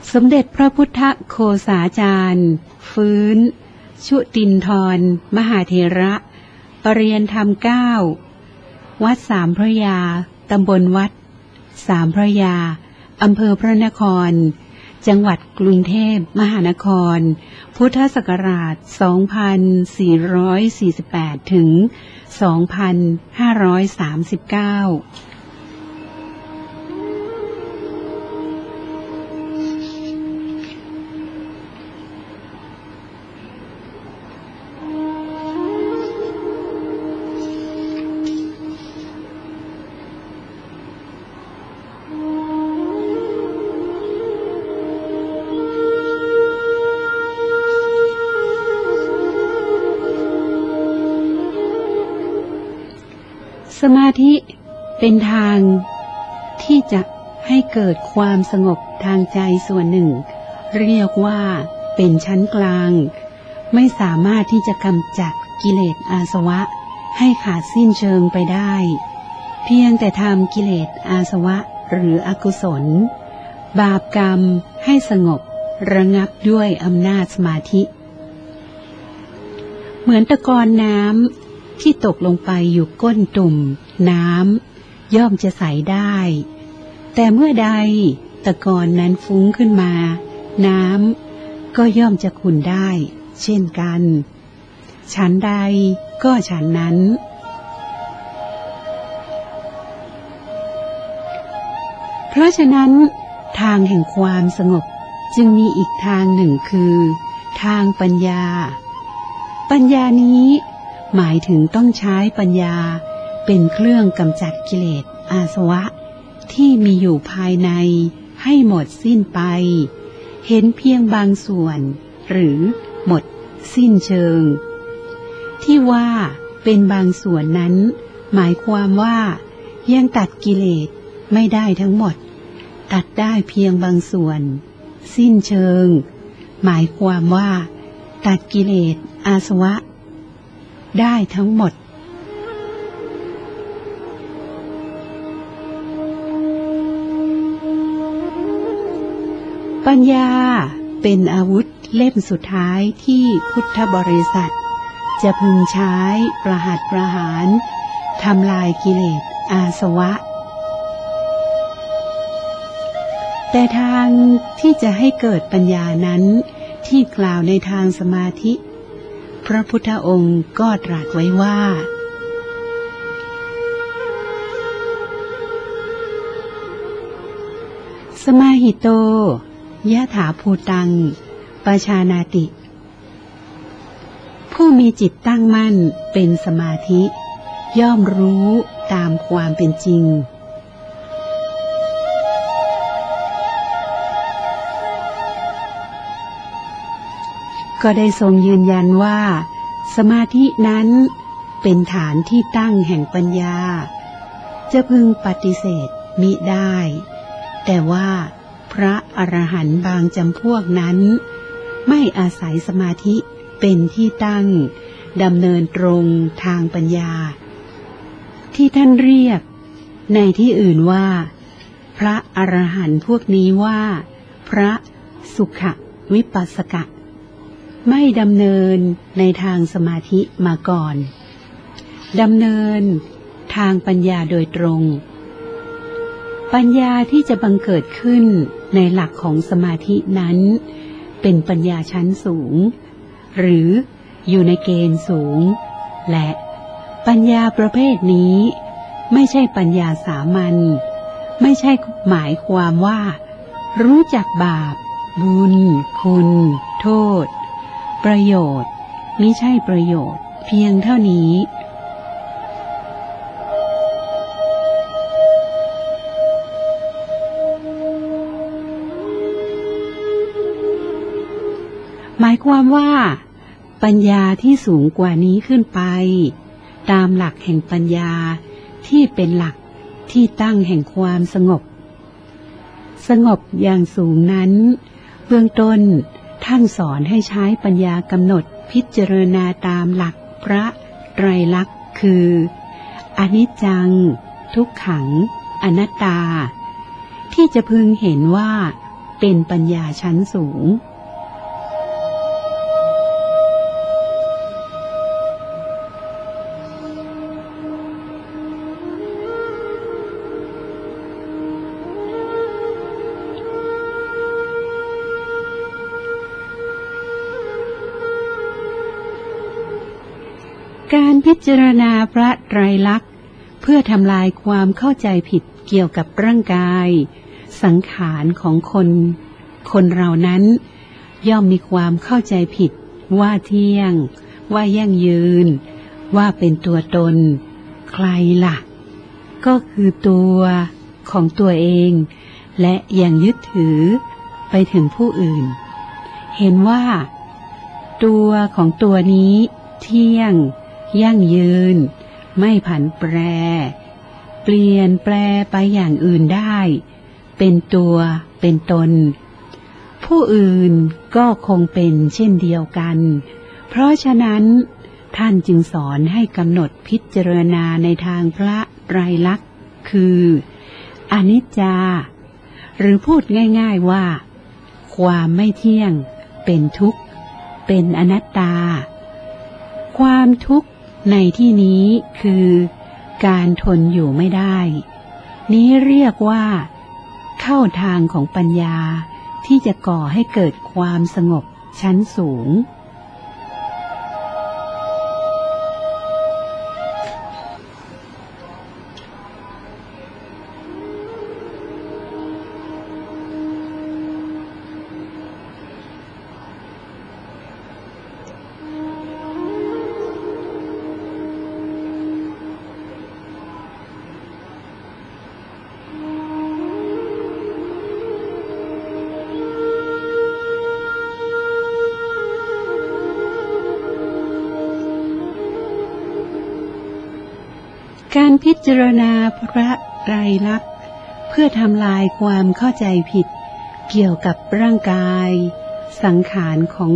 สมเด็จพระพุทธโฆษาจารย์ฟื้นชุตินทรมหาเถระปรริยนธรรม9วัดสามพระยาตำบลวัดสามพระยาอำเภอพระนครจังหวัดกรุงเทพมหานครพุทธศักราช2448ถึง2539สมาธิเป็นทางที่จะให้เกิดความสงบทางใจส่วนหนึ่งเรียกว่าเป็นชั้นกลางไม่สามารถที่จะกำจัดกิเลสอาสวะให้ขาดสิ้นเชิงไปได้เพียงแต่ทำกิเลสอาสวะหรืออกุศลบาปกรรมให้สงบระงับด้วยอำนาจสมาธิเหมือนตะกอนน้ำที่ตกลงไปอยู่ก้นตุ่มน้ำย่อมจะใสได้แต่เมื่อใดตะกอนนั้นฟุ้งขึ้นมาน้ำก็ย่อมจะขุ่นได้เช่นกันฉันใดก็ฉันนั้นเพราะฉะนั้นทางแห่งความสงบจึงมีอีกทางหนึ่งคือทางปัญญาปัญญานี้หมายถึงต้องใช้ปัญญาเป็นเครื่องกำจัดกิเลสอาสวะที่มีอยู่ภายในให้หมดสิ้นไปเห็นเพียงบางส่วนหรือหมดสิ้นเชิงที่ว่าเป็นบางส่วนนั้นหมายความว่ายังตัดกิเลสไม่ได้ทั้งหมดตัดได้เพียงบางส่วนสิ้นเชิงหมายความว่าตัดกิเลสอาสวะได้ทั้งหมดปัญญาเป็นอาวุธเล่มสุดท้ายที่พุทธบริษัทจะพึงใช้ประหัตประหารทำลายกิเลสอาสวะแต่ทางที่จะให้เกิดปัญญานั้นที่กล่าวในทางสมาธิพระพุทธองค์ก็ตรัสไว้ว่าสมาหิโตยะถาภูตังปชานาติผู้มีจิตตั้งมั่นเป็นสมาธิย่อมรู้ตามความเป็นจริงก็ได้ทรงยืนยันว่าสมาธินั้นเป็นฐานที่ตั้งแห่งปัญญาจะพึงปฏิเสธมิได้แต่ว่าพระอรหันต์บางจำพวกนั้นไม่อาศัยสมาธิเป็นที่ตั้งดำเนินตรงทางปัญญาที่ท่านเรียกในที่อื่นว่าพระอรหันต์พวกนี้ว่าพระสุขวิปัสสกะไม่ดำเนินในทางสมาธิมาก่อนดำเนินทางปัญญาโดยตรงปัญญาที่จะบังเกิดขึ้นในหลักของสมาธินั้นเป็นปัญญาชั้นสูงหรืออยู่ในเกณฑ์สูงและปัญญาประเภทนี้ไม่ใช่ปัญญาสามัญไม่ใช่หมายความว่ารู้จักบาปบุญคุณโทษประโยชน์มิใช่ประโยชน์เพียงเท่านี้หมายความว่าปัญญาที่สูงกว่านี้ขึ้นไปตามหลักแห่งปัญญาที่เป็นหลักที่ตั้งแห่งความสงบอย่างสูงนั้นเบื้องต้นท่านสอนให้ใช้ปัญญากำหนดพิจารณาตามหลักพระไตรลักษณ์คืออนิจจังทุกขังอนัตตาที่จะพึงเห็นว่าเป็นปัญญาชั้นสูงการพิจารณาพระไตรลักษณ์เพื่อทำลายความเข้าใจผิดเกี่ยวกับร่างกายสังขารของคนเรานั้นย่อมมีความเข้าใจผิดว่าเที่ยงว่ายั่งยืนว่าเป็นตัวตนใครล่ะก็คือตัวของตัวเองและยังยึดถือไปถึงผู้อื่นเห็นว่าตัวของตัวนี้เที่ยงยั่งยืนไม่ผันแปรเปลี่ยนแปลไปอย่างอื่นได้เป็นตัวเป็นตนผู้อื่นก็คงเป็นเช่นเดียวกันเพราะฉะนั้นท่านจึงสอนให้กำหนดพิจารณาในทางพระไตรลักษณ์คืออนิจจาหรือพูดง่ายๆว่าความไม่เที่ยงเป็นทุกข์เป็นอนัตตาความทุกข์ในที่นี้คือการทนอยู่ไม่ได้นี้เรียกว่าเข้าทางของปัญญาที่จะก่อให้เกิดความสงบชั้นสูงการพิจารณาพระไตรลักษณ์เพื่อทำลายความเข้าใจผิดเกี่ยวกับร่างกายสังขารของ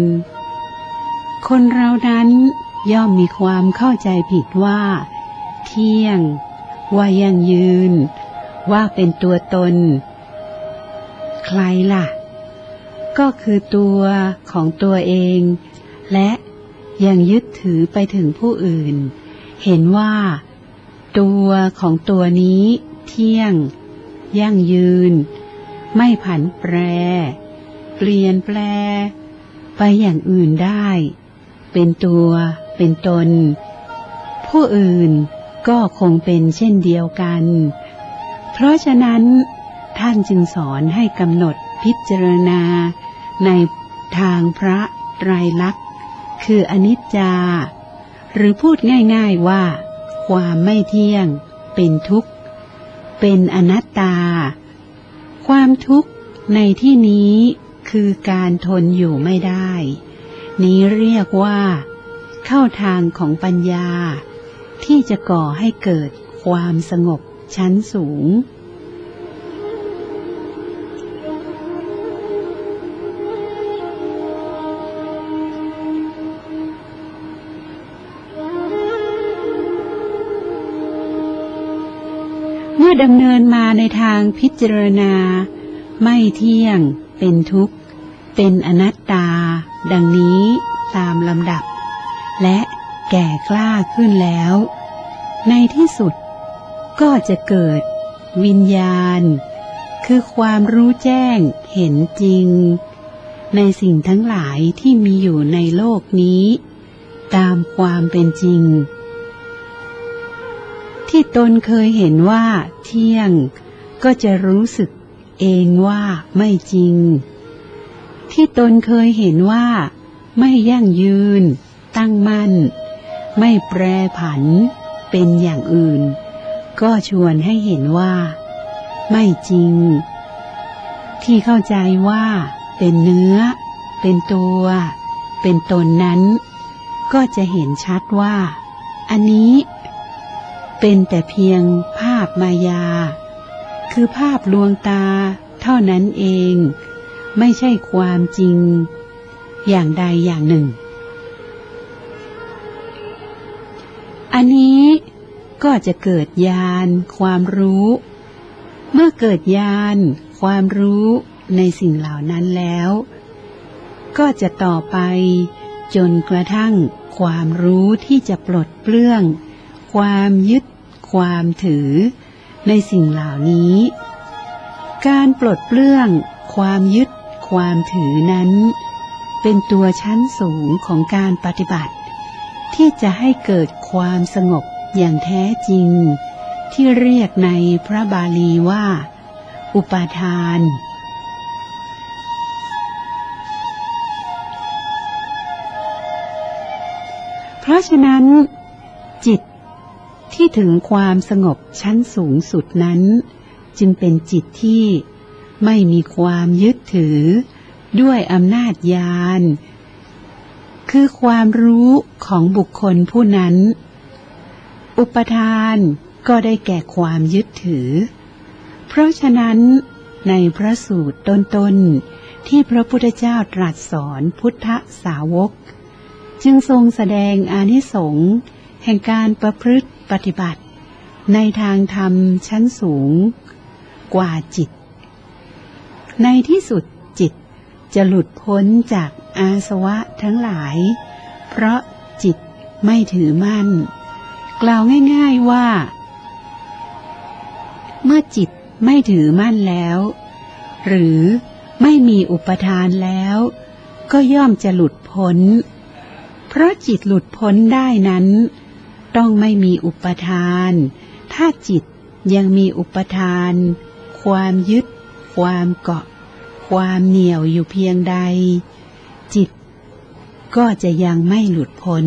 คนเรานั้นย่อมมีความเข้าใจผิดว่าเที่ยงว่ายั่งยืนว่าเป็นตัวตนใครล่ะก็คือตัวของตัวเองและยังยึดถือไปถึงผู้อื่นเห็นว่าตัวของตัวนี้เที่ยงยั่งยืนไม่ผันแปรเปลี่ยนแปลไปอย่างอื่นได้เป็นตัวเป็นตนผู้อื่นก็คงเป็นเช่นเดียวกันเพราะฉะนั้นท่านจึงสอนให้กำหนดพิจารณาในทางพระไตรลักษณ์คืออนิจจาหรือพูดง่ายๆว่าความไม่เที่ยงเป็นทุกข์เป็นอนัตตาความทุกข์ในที่นี้คือการทนอยู่ไม่ได้นี้เรียกว่าเข้าทางของปัญญาที่จะก่อให้เกิดความสงบชั้นสูงเมื่อดำเนินมาในทางพิจารณาไม่เที่ยงเป็นทุกข์เป็นอนัตตาดังนี้ตามลำดับและแก่กล้าขึ้นแล้วในที่สุดก็จะเกิดวิญญาณคือความรู้แจ้งเห็นจริงในสิ่งทั้งหลายที่มีอยู่ในโลกนี้ตามความเป็นจริงที่ตนเคยเห็นว่าเที่ยงก็จะรู้สึกเองว่าไม่จริงที่ตนเคยเห็นว่าไม่ยั่งยืนตั้งมั่นไม่แปรผันเป็นอย่างอื่นก็ชวนให้เห็นว่าไม่จริงที่เข้าใจว่าเป็นเนื้อเป็นตัวเป็นตนนั้นก็จะเห็นชัดว่าอันนี้เป็นแต่เพียงภาพมายาคือภาพลวงตาเท่านั้นเองไม่ใช่ความจริงอย่างใดอย่างหนึ่งอันนี้ก็จะเกิดญาณความรู้เมื่อเกิดญาณความรู้ในสิ่งเหล่านั้นแล้วก็จะต่อไปจนกระทั่งความรู้ที่จะปลดเปลื้องความยึดความถือในสิ่งเหล่านี้การปลดเปลื้องความยึดความถือนั้นเป็นตัวชั้นสูงของการปฏิบัติที่จะให้เกิดความสงบอย่างแท้จริงที่เรียกในพระบาลีว่าอุปาทานเพราะฉะนั้นจิตที่ถึงความสงบชั้นสูงสุดนั้นจึงเป็นจิตที่ไม่มีความยึดถือด้วยอำนาจญาณคือความรู้ของบุคคลผู้นั้นอุปทานก็ได้แก่ความยึดถือเพราะฉะนั้นในพระสูตรต้นๆที่พระพุทธเจ้าตรัสสอนพุทธสาวกจึงทรงแสดงอานิสงส์แห่งการประพฤติปฏิบัติในทางธรรมชั้นสูงกว่าจิตในที่สุดจิตจะหลุดพ้นจากอาสวะทั้งหลายเพราะจิตไม่ถือมั่นกล่าวง่ายๆว่าเมื่อจิตไม่ถือมั่นแล้วหรือไม่มีอุปทานแล้วก็ย่อมจะหลุดพ้นเพราะจิตหลุดพ้นได้นั้นต้องไม่มีอุปทานถ้าจิตยังมีอุปทานความยึดความเกาะความเหนี่ยวอยู่เพียงใดจิตก็จะยังไม่หลุดพ้น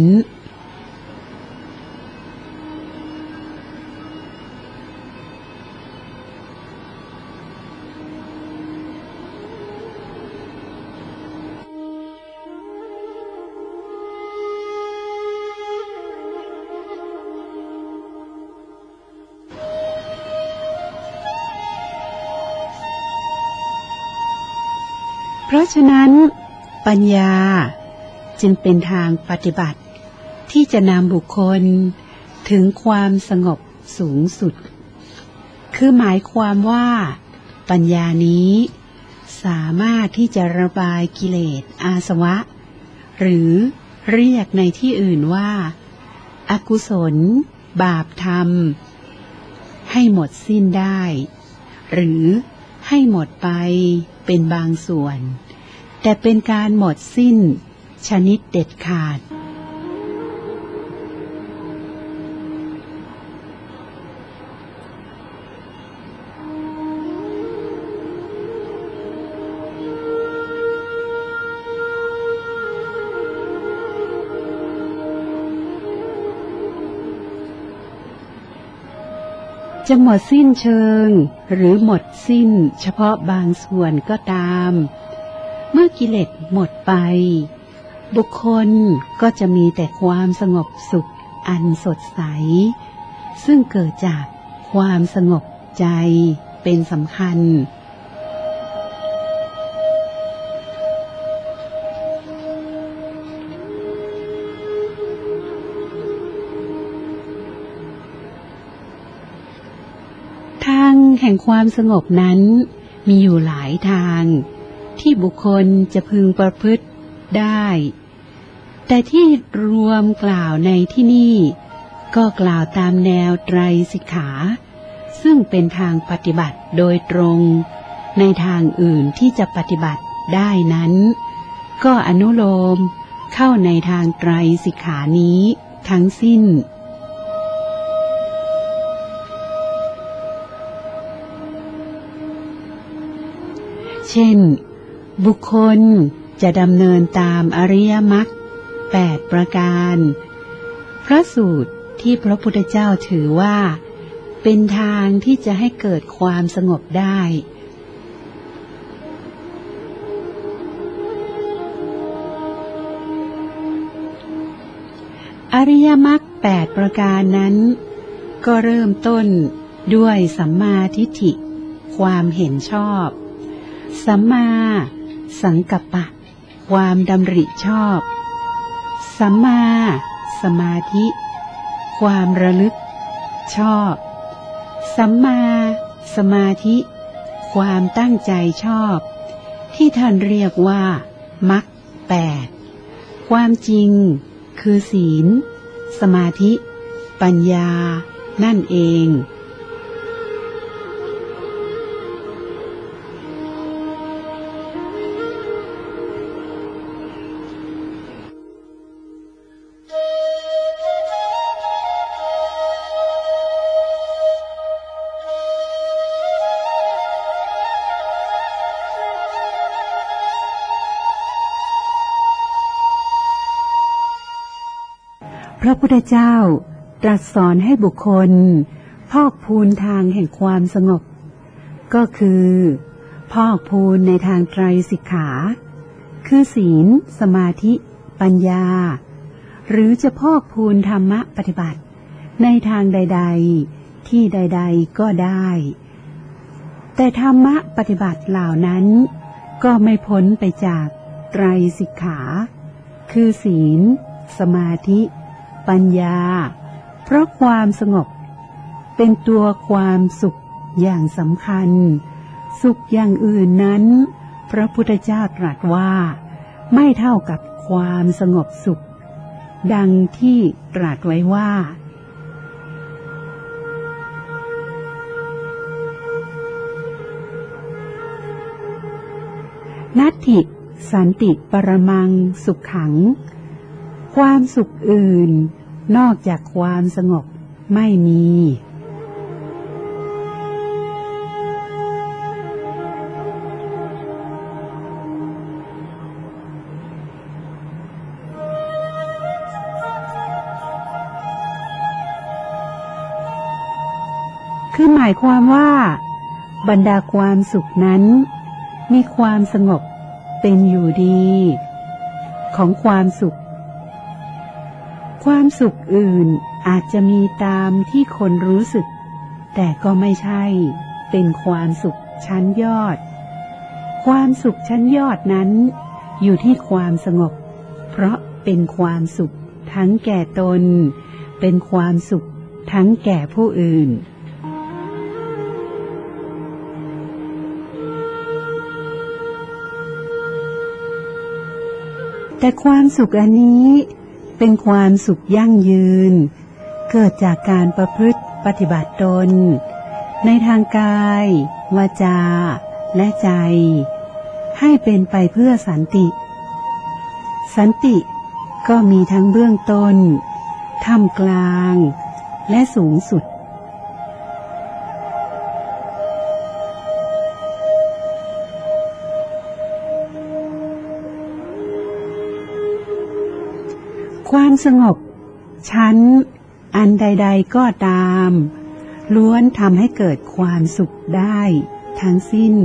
เพราะฉะนั้นปัญญาจึงเป็นทางปฏิบัติที่จะนำบุคคลถึงความสงบสูงสุดคือหมายความว่าปัญญานี้สามารถที่จะระบายกิเลสอาสวะหรือเรียกในที่อื่นว่าอกุศลบาปธรรมให้หมดสิ้นได้หรือให้หมดไปเป็นบางส่วนแต่เป็นการหมดสิ้นชนิดเด็ดขาดจะหมดสิ้นเชิงหรือหมดสิ้นเฉพาะบางส่วนก็ตามเมื่อกิเลสหมดไปบุคคลก็จะมีแต่ความสงบสุขอันสดใสซึ่งเกิดจากความสงบใจเป็นสำคัญทางแห่งความสงบนั้นมีอยู่หลายทางที่บุคคลจะพึงประพฤติได้แต่ที่รวมกล่าวในที่นี่ก็กล่าวตามแนวไตรสิกขาซึ่งเป็นทางปฏิบัติโดยตรงในทางอื่นที่จะปฏิบัติได้นั้นก็อนุโลมเข้าในทางไตรสิกขานี้ทั้งสิ้นเช่นบุคคลจะดำเนินตามอริยมรรค8ประการพระสูตรที่พระพุทธเจ้าถือว่าเป็นทางที่จะให้เกิดความสงบได้อริยมรรค8ประการนั้นก็เริ่มต้นด้วยสัมมาทิฏฐิความเห็นชอบสัมมาสังกัปปะความดำริชอบสัมมาสมาธิความระลึกชอบสัมมาสมาธิความตั้งใจชอบที่ท่านเรียกว่ามรรค8ความจริงคือศีลสมาธิปัญญานั่นเองพระพุทธเจ้าตรัสสอนให้บุคคลพอกพูนทางแห่งความสงบก็คือพอกพูนในทางไตรสิกขาคือศีลสมาธิปัญญาหรือจะพอกพูนธรรมะปฏิบัติในทางใดๆที่ใดๆก็ได้แต่ธรรมะปฏิบัติเหล่านั้นก็ไม่พ้นไปจากไตรสิกขาคือศีลสมาธิปัญญาเพราะความสงบเป็นตัวความสุขอย่างสำคัญสุขอย่างอื่นนั้นพระพุทธเจ้าตรัสว่าไม่เท่ากับความสงบสุขดังที่ตรัสไว้ว่านัตถิสันติปรมังสุขขังความสุขอื่นนอกจากความสงบไม่มีคือหมายความว่าบรรดาความสุขนั้นมีความสงบเป็นอยู่ดีของความสุขอื่นอาจจะมีตามที่คนรู้สึกแต่ก็ไม่ใช่เป็นความสุขชั้นยอดความสุขชั้นยอดนั้นอยู่ที่ความสงบเพราะเป็นความสุขทั้งแก่ตนเป็นความสุขทั้งแก่ผู้อื่นแต่ความสุขอันนี้เป็นความสุขยั่งยืนเกิดจากการประพฤติปฏิบัติตนในทางกายวาจาและใจให้เป็นไปเพื่อสันติก็มีทั้งเบื้องต้นท่ามกลางและสูงสุดความสงบชั้นอันใดๆก็ตามล้วนทำให้เกิดความสุขได้ทั้งสิ้น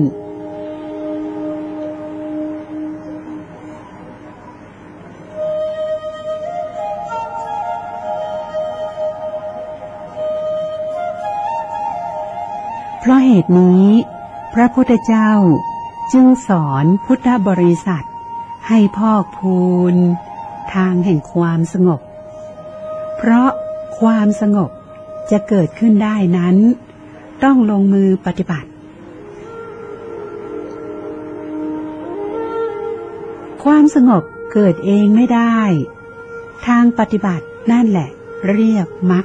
เพราะเหตุนี้พระพุทธเจ้าจึงสอนพุทธบริษัทให้พอกพูนทางแห่งความสงบเพราะความสงบจะเกิดขึ้นได้นั้นต้องลงมือปฏิบัติความสงบเกิดเองไม่ได้ทางปฏิบัตินั่นแหละเรียกมรรค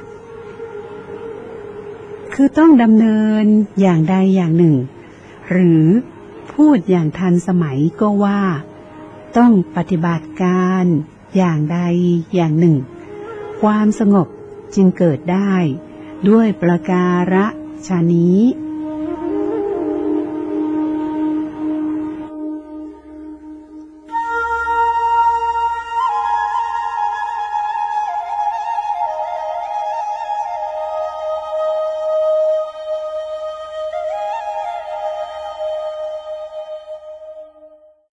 คือต้องดำเนินอย่างใดอย่างหนึ่งหรือพูดอย่างทันสมัยก็ว่าต้องปฏิบัติการอย่างใดอย่างหนึ่งความสงบจึงเกิดได้ด้วยประการฉะนี้